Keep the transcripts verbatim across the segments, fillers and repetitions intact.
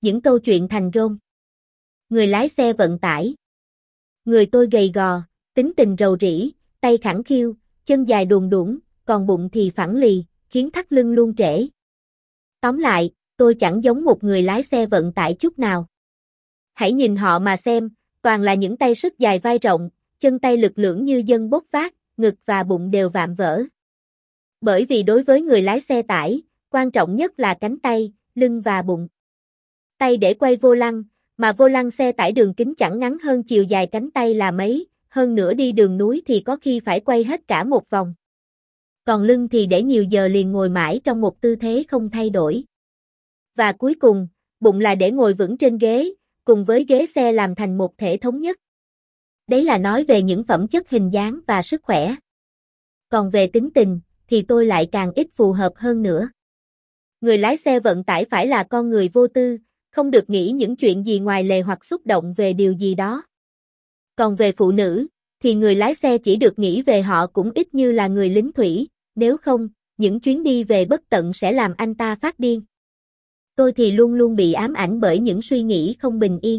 Những câu chuyện thành rôm. Người lái xe vận tải. Người tôi gầy gò, tính tình rầu rĩ, tay khẳng khiu, chân dài đùn đũn, còn bụng thì phẳng lì, khiến thắt lưng luôn trễ. Tóm lại, tôi chẳng giống một người lái xe vận tải chút nào. Hãy nhìn họ mà xem, toàn là những tay sức dài vai rộng, chân tay lực lưỡng như dân bốc vác, ngực và bụng đều vạm vỡ. Bởi vì đối với người lái xe tải, quan trọng nhất là cánh tay, lưng và bụng. Tay để quay vô lăng, mà vô lăng xe tải đường kính chẳng ngắn hơn chiều dài cánh tay là mấy, hơn nữa đi đường núi thì có khi phải quay hết cả một vòng. Còn lưng thì để nhiều giờ liền ngồi mãi trong một tư thế không thay đổi. Và cuối cùng, bụng là để ngồi vững trên ghế, cùng với ghế xe làm thành một thể thống nhất. Đấy là nói về những phẩm chất hình dáng và sức khỏe. Còn về tính tình, thì tôi lại càng ít phù hợp hơn nữa. Người lái xe vận tải phải là con người vô tư, không được nghĩ những chuyện gì ngoài lề hoặc xúc động về điều gì đó. Còn về phụ nữ, thì người lái xe chỉ được nghĩ về họ cũng ít như là người lính thủy, nếu không, những chuyến đi về bất tận sẽ làm anh ta phát điên. Tôi thì luôn luôn bị ám ảnh bởi những suy nghĩ không bình yên.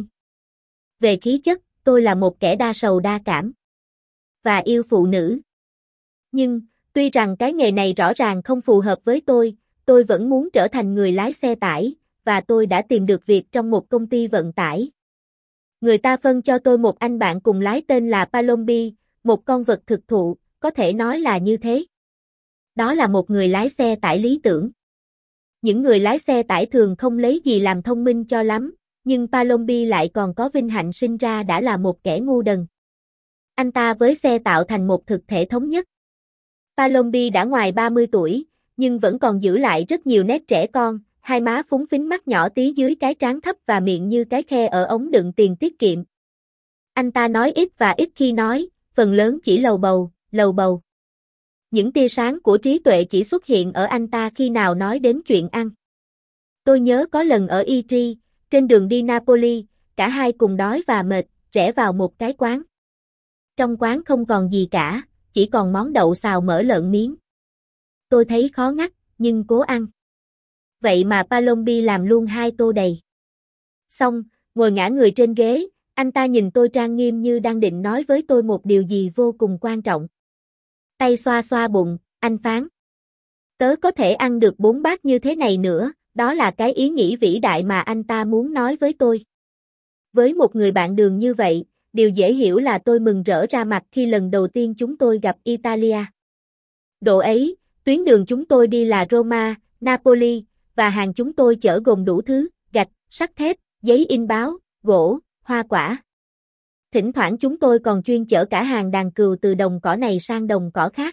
Về khí chất, tôi là một kẻ đa sầu đa cảm. Và yêu phụ nữ. Nhưng, tuy rằng cái nghề này rõ ràng không phù hợp với tôi, tôi vẫn muốn trở thành người lái xe tải, và tôi đã tìm được việc trong một công ty vận tải. Người ta phân cho tôi một anh bạn cùng lái tên là Palombi, một con vật thực thụ, có thể nói là như thế. Đó là một người lái xe tải lý tưởng. Những người lái xe tải thường không lấy gì làm thông minh cho lắm, nhưng Palombi lại còn có vinh hạnh sinh ra đã là một kẻ ngu đần. Anh ta với xe tạo thành một thực thể thống nhất. Palombi đã ngoài ba mươi tuổi, nhưng vẫn còn giữ lại rất nhiều nét trẻ con, hai má phúng phính, mắt nhỏ tí dưới cái trán thấp và miệng như cái khe ở ống đựng tiền tiết kiệm. Anh ta nói ít và ít khi nói, phần lớn chỉ lầu bầu, lầu bầu. Những tia sáng của trí tuệ chỉ xuất hiện ở anh ta khi nào nói đến chuyện ăn. Tôi nhớ có lần ở Itri, trên đường đi Napoli, cả hai cùng đói và mệt, rẽ vào một cái quán. Trong quán không còn gì cả, chỉ còn món đậu xào mỡ lợn miếng. Tôi thấy khó ngắt, nhưng cố ăn. Vậy mà Palombi làm luôn hai tô đầy. Xong, ngồi ngả người trên ghế, anh ta nhìn tôi trang nghiêm như đang định nói với tôi một điều gì vô cùng quan trọng. Tay xoa xoa bụng, anh phán. Tớ có thể ăn được bốn bát như thế này nữa, đó là cái ý nghĩ vĩ đại mà anh ta muốn nói với tôi. Với một người bạn đường như vậy, điều dễ hiểu là tôi mừng rỡ ra mặt khi lần đầu tiên chúng tôi gặp Italia. Độ ấy, tuyến đường chúng tôi đi là Roma, Napoli, và hàng chúng tôi chở gồm đủ thứ, gạch, sắt thép, giấy in báo, gỗ, hoa quả. Thỉnh thoảng chúng tôi còn chuyên chở cả hàng đàn cừu từ đồng cỏ này sang đồng cỏ khác.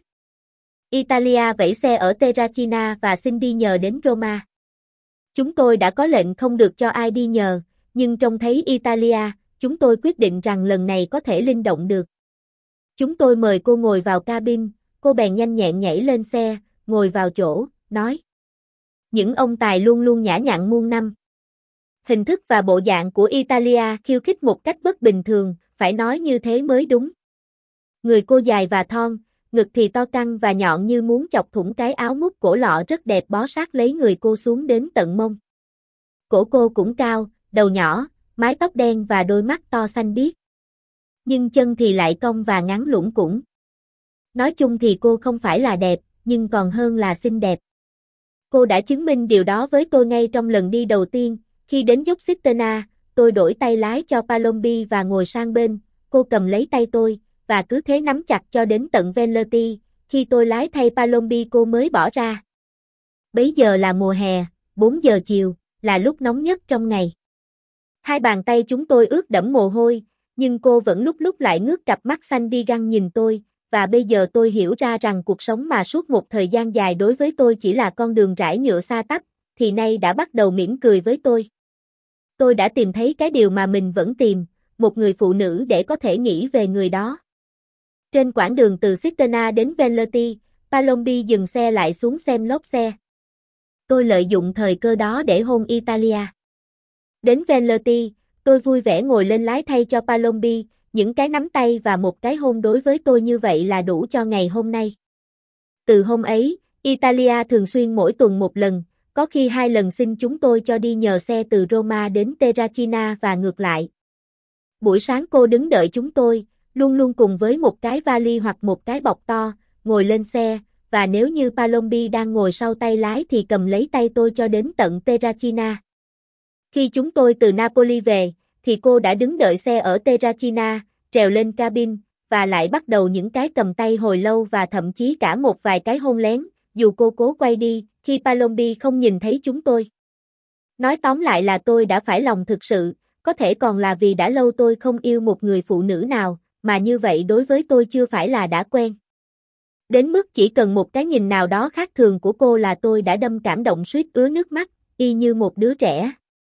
Italia vẫy xe ở Terracina và xin đi nhờ đến Roma. Chúng tôi đã có lệnh không được cho ai đi nhờ, nhưng trông thấy Italia, chúng tôi quyết định rằng lần này có thể linh động được. Chúng tôi mời cô ngồi vào cabin, cô bèn nhanh nhẹn nhảy lên xe, ngồi vào chỗ, nói. Những ông tài luôn luôn nhã nhặn muôn năm. Hình thức và bộ dạng của Italia khiêu khích một cách bất bình thường, phải nói như thế mới đúng. Người cô dài và thon, ngực thì to căng và nhọn như muốn chọc thủng cái áo mút cổ lọ rất đẹp bó sát lấy người cô xuống đến tận mông. Cổ cô cũng cao, đầu nhỏ, mái tóc đen và đôi mắt to xanh biếc. Nhưng chân thì lại cong và ngắn lủng củng. Nói chung thì cô không phải là đẹp, nhưng còn hơn là xinh đẹp. Cô đã chứng minh điều đó với tôi ngay trong lần đi đầu tiên, khi đến dốc Cisterna, tôi đổi tay lái cho Palombi và ngồi sang bên, cô cầm lấy tay tôi, và cứ thế nắm chặt cho đến tận Venlerti, khi tôi lái thay Palombi cô mới bỏ ra. Bấy giờ là mùa hè, bốn giờ chiều, là lúc nóng nhất trong ngày. Hai bàn tay chúng tôi ướt đẫm mồ hôi, nhưng cô vẫn lúc lúc lại ngước cặp mắt xanh đi găng nhìn tôi, và bây giờ tôi hiểu ra rằng cuộc sống mà suốt một thời gian dài đối với tôi chỉ là con đường rải nhựa xa tắp, thì nay đã bắt đầu mỉm cười với tôi. Tôi đã tìm thấy cái điều mà mình vẫn tìm, một người phụ nữ để có thể nghĩ về người đó. Trên quãng đường từ Cisterna đến Venlerti, Palombi dừng xe lại xuống xem lốp xe. Tôi lợi dụng thời cơ đó để hôn Italia. Đến Venlerti, tôi vui vẻ ngồi lên lái thay cho Palombi, những cái nắm tay và một cái hôn đối với tôi như vậy là đủ cho ngày hôm nay. Từ hôm ấy, Italia thường xuyên mỗi tuần một lần, có khi hai lần xin chúng tôi cho đi nhờ xe từ Roma đến Terracina và ngược lại. Buổi sáng cô đứng đợi chúng tôi, luôn luôn cùng với một cái vali hoặc một cái bọc to, ngồi lên xe, và nếu như Palombi đang ngồi sau tay lái thì cầm lấy tay tôi cho đến tận Terracina. Khi chúng tôi từ Napoli về, thì cô đã đứng đợi xe ở Terracina, trèo lên cabin, và lại bắt đầu những cái cầm tay hồi lâu và thậm chí cả một vài cái hôn lén, dù cô cố quay đi, khi Palombi không nhìn thấy chúng tôi. Nói tóm lại là tôi đã phải lòng thực sự, có thể còn là vì đã lâu tôi không yêu một người phụ nữ nào, mà như vậy đối với tôi chưa phải là đã quen. Đến mức chỉ cần một cái nhìn nào đó khác thường của cô là tôi đã đâm cảm động suýt ứa nước mắt, y như một đứa trẻ.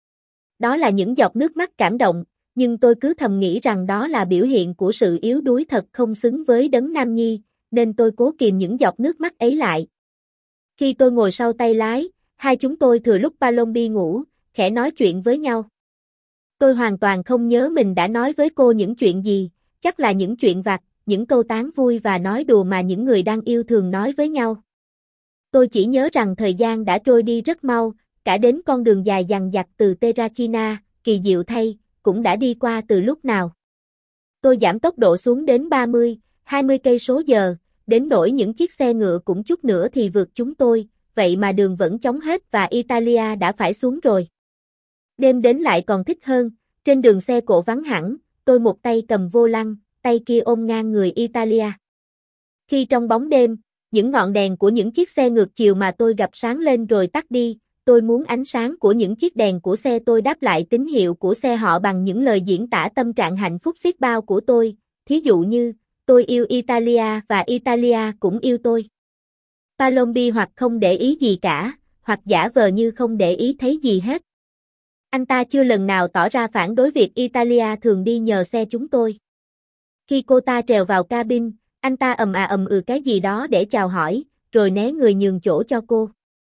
Đó là những giọt nước mắt cảm động, nhưng tôi cứ thầm nghĩ rằng đó là biểu hiện của sự yếu đuối thật không xứng với đấng nam nhi, nên tôi cố kìm những giọt nước mắt ấy lại. Khi tôi ngồi sau tay lái, hai chúng tôi thừa lúc Palombi ngủ, khẽ nói chuyện với nhau. Tôi hoàn toàn không nhớ mình đã nói với cô những chuyện gì, chắc là những chuyện vặt, những câu tán vui và nói đùa mà những người đang yêu thường nói với nhau. Tôi chỉ nhớ rằng thời gian đã trôi đi rất mau, cả đến con đường dài dằng dặc từ Terracina, kỳ diệu thay, cũng đã đi qua từ lúc nào. Tôi giảm tốc độ xuống đến ba mươi, hai mươi cây số giờ, đến nỗi những chiếc xe ngựa cũng chút nữa thì vượt chúng tôi, vậy mà đường vẫn trống hết và Italia đã phải xuống rồi. Đêm đến lại còn thích hơn, trên đường xe cộ vắng hẳn, tôi một tay cầm vô lăng, tay kia ôm ngang người Italia. Khi trong bóng đêm, những ngọn đèn của những chiếc xe ngược chiều mà tôi gặp sáng lên rồi tắt đi, tôi muốn ánh sáng của những chiếc đèn của xe tôi đáp lại tín hiệu của xe họ bằng những lời diễn tả tâm trạng hạnh phúc xiết bao của tôi, thí dụ như, tôi yêu Italia và Italia cũng yêu tôi. Palombi hoặc không để ý gì cả, hoặc giả vờ như không để ý thấy gì hết. Anh ta chưa lần nào tỏ ra phản đối việc Italia thường đi nhờ xe chúng tôi. Khi cô ta trèo vào cabin, anh ta ầm à ầm ừ cái gì đó để chào hỏi, rồi né người nhường chỗ cho cô.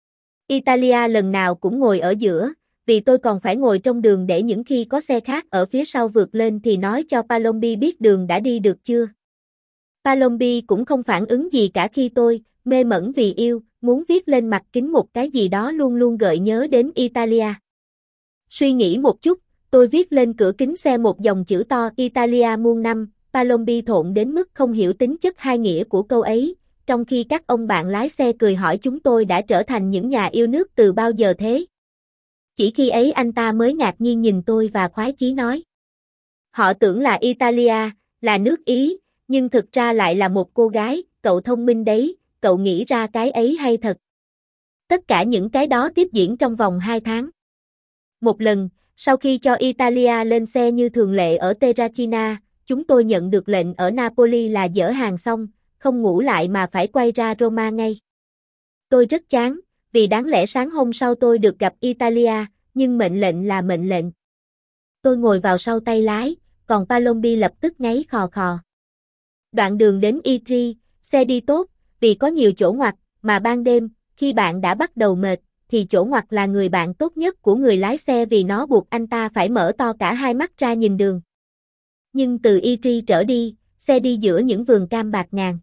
Italia lần nào cũng ngồi ở giữa, vì tôi còn phải ngồi trong đường để những khi có xe khác ở phía sau vượt lên thì nói cho Palombi biết đường đã đi được chưa. Palombi cũng không phản ứng gì cả khi tôi, mê mẩn vì yêu, muốn viết lên mặt kính một cái gì đó luôn luôn gợi nhớ đến Italia. Suy nghĩ một chút, tôi viết lên cửa kính xe một dòng chữ to Italia muôn năm, Palombi thộn đến mức không hiểu tính chất hai nghĩa của câu ấy, trong khi các ông bạn lái xe cười hỏi chúng tôi đã trở thành những nhà yêu nước từ bao giờ thế. Chỉ khi ấy anh ta mới ngạc nhiên nhìn tôi và khoái chí nói. Họ tưởng là Italia, là nước Ý, nhưng thực ra lại là một cô gái, cậu thông minh đấy, cậu nghĩ ra cái ấy hay thật. Tất cả những cái đó tiếp diễn trong vòng hai tháng. Một lần, sau khi cho Italia lên xe như thường lệ ở Terracina, chúng tôi nhận được lệnh ở Napoli là dỡ hàng xong, không ngủ lại mà phải quay ra Roma ngay. Tôi rất chán, vì đáng lẽ sáng hôm sau tôi được gặp Italia, nhưng mệnh lệnh là mệnh lệnh. Tôi ngồi vào sau tay lái, còn Palombi lập tức ngáy khò khò. Đoạn đường đến Itri, xe đi tốt, vì có nhiều chỗ ngoặt, mà ban đêm, khi bạn đã bắt đầu mệt, thì chỗ ngoặt là người bạn tốt nhất của người lái xe vì nó buộc anh ta phải mở to cả hai mắt ra nhìn đường. Nhưng từ Itri trở đi, xe đi giữa những vườn cam bạt ngàn.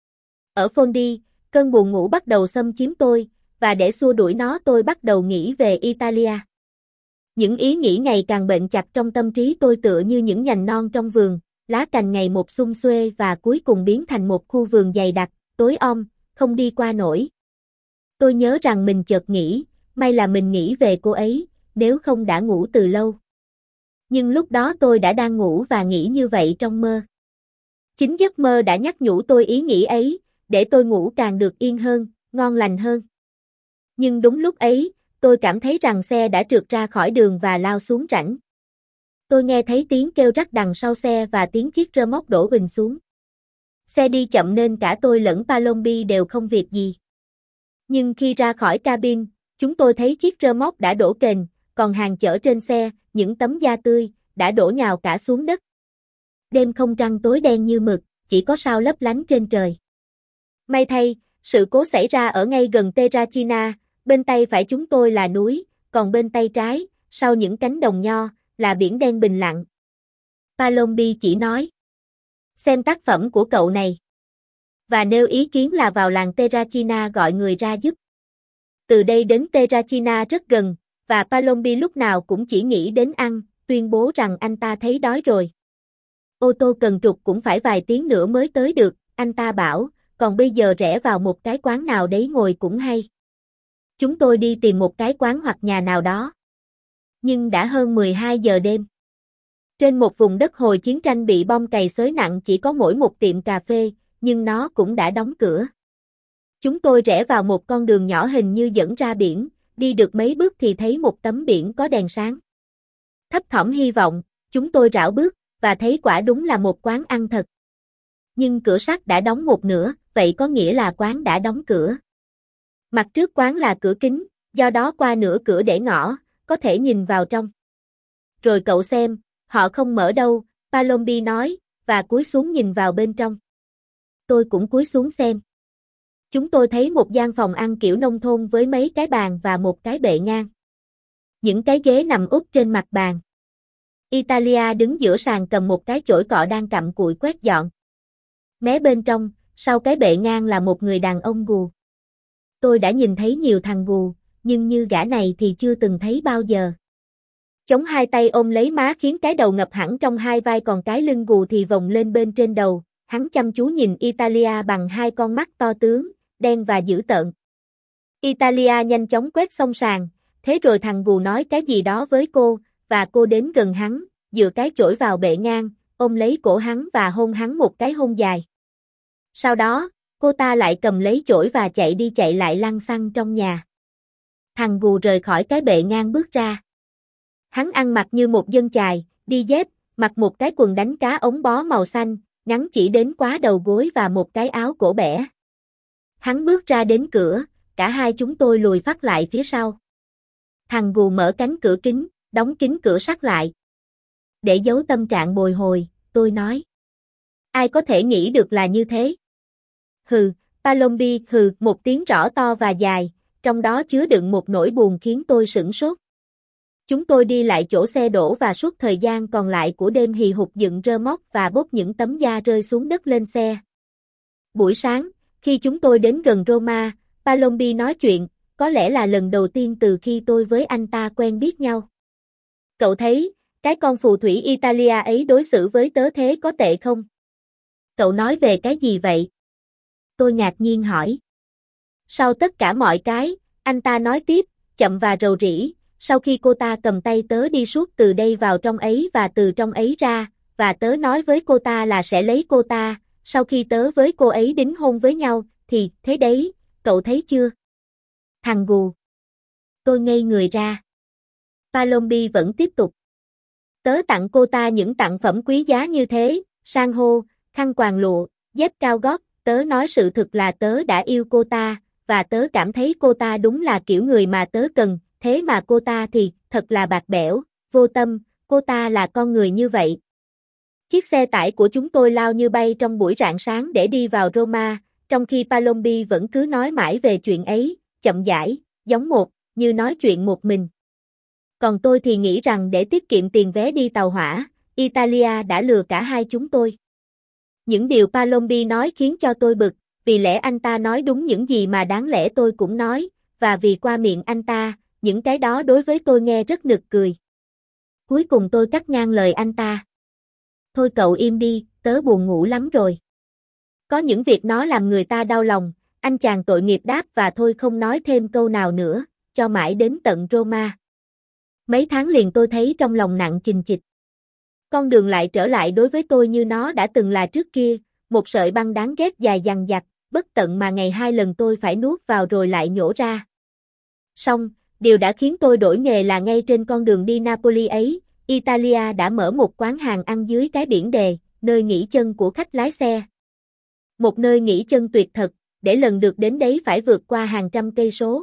Ở Fondi, cơn buồn ngủ bắt đầu xâm chiếm tôi, và để xua đuổi nó tôi bắt đầu nghĩ về Italia. Những ý nghĩ ngày càng bệnh chặt trong tâm trí tôi tựa như những nhành non trong vườn, lá cành ngày một sum xuê và cuối cùng biến thành một khu vườn dày đặc, tối om, không đi qua nổi. Tôi nhớ rằng mình chợt nghĩ, may là mình nghĩ về cô ấy, nếu không đã ngủ từ lâu. Nhưng lúc đó tôi đã đang ngủ và nghĩ như vậy trong mơ. Chính giấc mơ đã nhắc nhủ tôi ý nghĩ ấy, để tôi ngủ càng được yên hơn, ngon lành hơn. Nhưng đúng lúc ấy, tôi cảm thấy rằng xe đã trượt ra khỏi đường và lao xuống rãnh. Tôi nghe thấy tiếng kêu rắc đằng sau xe và tiếng chiếc rơ móc đổ bình xuống. Xe đi chậm nên cả tôi lẫn Palombi đều không việc gì. Nhưng khi ra khỏi cabin, chúng tôi thấy chiếc rơ móc đã đổ kềnh, còn hàng chở trên xe, những tấm da tươi, đã đổ nhào cả xuống đất. Đêm không trăng tối đen như mực, chỉ có sao lấp lánh trên trời. May thay, sự cố xảy ra ở ngay gần Terracina, bên tay phải chúng tôi là núi, còn bên tay trái, sau những cánh đồng nho, là biển đen bình lặng. Palombi chỉ nói. Xem tác phẩm của cậu này. Và nêu ý kiến là vào làng Terracina gọi người ra giúp. từ đây đến Terracina rất gần, và Palombi lúc nào cũng chỉ nghĩ đến ăn, tuyên bố rằng anh ta thấy đói rồi. Ô tô cần trục cũng phải vài tiếng nữa mới tới được, anh ta bảo, còn bây giờ rẽ vào một cái quán nào đấy ngồi cũng hay. Chúng tôi đi tìm một cái quán hoặc nhà nào đó. Nhưng đã hơn mười hai giờ đêm. Trên một vùng đất hồi chiến tranh bị bom cày xới nặng chỉ có mỗi một tiệm cà phê, nhưng nó cũng đã đóng cửa. Chúng tôi rẽ vào một con đường nhỏ hình như dẫn ra biển, đi được mấy bước thì thấy một tấm biển có đèn sáng. Thấp thỏm hy vọng, chúng tôi rảo bước, và thấy quả đúng là một quán ăn thật. Nhưng cửa sắt đã đóng một nửa, vậy có nghĩa là quán đã đóng cửa. Mặt trước quán là cửa kính, do đó qua nửa cửa để ngõ, có thể nhìn vào trong. Rồi cậu xem, họ không mở đâu, Palombi nói, và cúi xuống nhìn vào bên trong. Tôi cũng cúi xuống xem. Chúng tôi thấy một gian phòng ăn kiểu nông thôn với mấy cái bàn và một cái bệ ngang. Những cái ghế nằm úp trên mặt bàn. Italia đứng giữa sàn cầm một cái chổi cọ đang cặm cụi quét dọn. Mé bên trong, sau cái bệ ngang là một người đàn ông gù. Tôi đã nhìn thấy nhiều thằng gù, nhưng như gã này thì chưa từng thấy bao giờ. Chống hai tay ôm lấy má khiến cái đầu ngập hẳn trong hai vai còn cái lưng gù thì vòng lên bên trên đầu. Hắn chăm chú nhìn Italia bằng hai con mắt to tướng, đen và dữ tợn. Italia nhanh chóng quét xong sàn, thế rồi thằng gù nói cái gì đó với cô, và cô đến gần hắn, dựa cái chổi vào bệ ngang, ôm lấy cổ hắn và hôn hắn một cái hôn dài. Sau đó, cô ta lại cầm lấy chổi và chạy đi chạy lại lăng xăng trong nhà. Thằng gù rời khỏi cái bệ ngang bước ra. Hắn ăn mặc như một dân chài, đi dép, mặc một cái quần đánh cá ống bó màu xanh, ngắn chỉ đến quá đầu gối và một cái áo cổ bẻ. Hắn bước ra đến cửa, cả hai chúng tôi lùi phát lại phía sau. Thằng gù mở cánh cửa kính, đóng kín cửa sắt lại. Để giấu tâm trạng bồi hồi, tôi nói. Ai có thể nghĩ được là như thế? Hừ, Palombi hừ một tiếng rõ to và dài, trong đó chứa đựng một nỗi buồn khiến tôi sửng sốt. Chúng tôi đi lại chỗ xe đổ và suốt thời gian còn lại của đêm hì hục dựng rơ móc và bốc những tấm da rơi xuống đất lên xe. Buổi sáng, khi chúng tôi đến gần Roma, Palombi nói chuyện, có lẽ là lần đầu tiên từ khi tôi với anh ta quen biết nhau. Cậu thấy, cái con phù thủy Italia ấy đối xử với tớ thế có tệ không? Cậu nói về cái gì vậy? Tôi ngạc nhiên hỏi. Sau tất cả mọi cái, anh ta nói tiếp, chậm và rầu rĩ, sau khi cô ta cầm tay tớ đi suốt từ đây vào trong ấy và từ trong ấy ra, và tớ nói với cô ta là sẽ lấy cô ta, sau khi tớ với cô ấy đính hôn với nhau, thì, thế đấy, cậu thấy chưa? Thằng gù. Tôi ngây người ra. Palombi vẫn tiếp tục. Tớ tặng cô ta những tặng phẩm quý giá như thế, san hô, khăn quàng lụa, dép cao gót, tớ nói sự thực là tớ đã yêu cô ta, và tớ cảm thấy cô ta đúng là kiểu người mà tớ cần, thế mà cô ta thì, thật là bạc bẽo, vô tâm, cô ta là con người như vậy. Chiếc xe tải của chúng tôi lao như bay trong buổi rạng sáng để đi vào Roma, trong khi Palombi vẫn cứ nói mãi về chuyện ấy, chậm rãi, giống một, như nói chuyện một mình. Còn tôi thì nghĩ rằng để tiết kiệm tiền vé đi tàu hỏa, Italia đã lừa cả hai chúng tôi. Những điều Palombi nói khiến cho tôi bực, vì lẽ anh ta nói đúng những gì mà đáng lẽ tôi cũng nói, và vì qua miệng anh ta, những cái đó đối với tôi nghe rất nực cười. Cuối cùng tôi cắt ngang lời anh ta. Thôi cậu im đi, tớ buồn ngủ lắm rồi. Có những việc nó làm người ta đau lòng, anh chàng tội nghiệp đáp và thôi không nói thêm câu nào nữa, cho mãi đến tận Roma. Mấy tháng liền tôi thấy trong lòng nặng chình chịch. Con đường lại trở lại đối với tôi như nó đã từng là trước kia, một sợi băng đáng ghét dài dằng dặc, bất tận mà ngày hai lần tôi phải nuốt vào rồi lại nhổ ra. Xong, điều đã khiến tôi đổi nghề là ngay trên con đường đi Napoli ấy, Italia đã mở một quán hàng ăn dưới cái biển đề, nơi nghỉ chân của khách lái xe. Một nơi nghỉ chân tuyệt thật, để lần được đến đấy phải vượt qua hàng trăm cây số.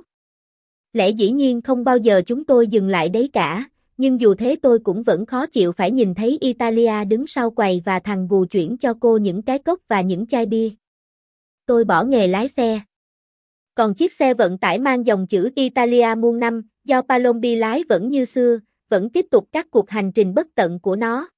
Lẽ dĩ nhiên không bao giờ chúng tôi dừng lại đấy cả, nhưng dù thế tôi cũng vẫn khó chịu phải nhìn thấy Italia đứng sau quầy và thằng gù chuyển cho cô những cái cốc và những chai bia. Tôi bỏ nghề lái xe. Còn chiếc xe vận tải mang dòng chữ Italia muôn năm, do Palombi lái vẫn như xưa, vẫn tiếp tục các cuộc hành trình bất tận của nó.